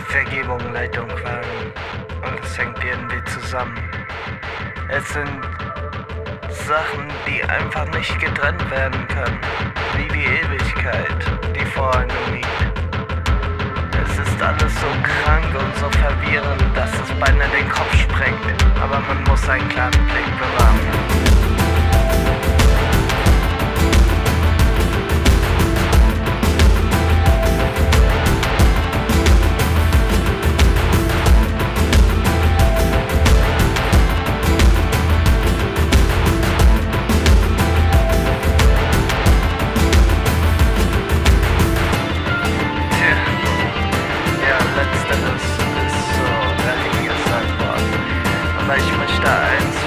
Vergebung, Leid und Qualen. Und es hängt irgendwie zusammen. Es sind Sachen, die einfach nicht getrennt werden können. Wie die Ewigkeit, die vor einem liegt. Es ist alles so krank und so verwirrend, dass es beinahe den Kopf sprengt. Aber man muss einen klaren Blick bewahren. Letzteres ist so dahingesagt worden. Aber ich möchte eins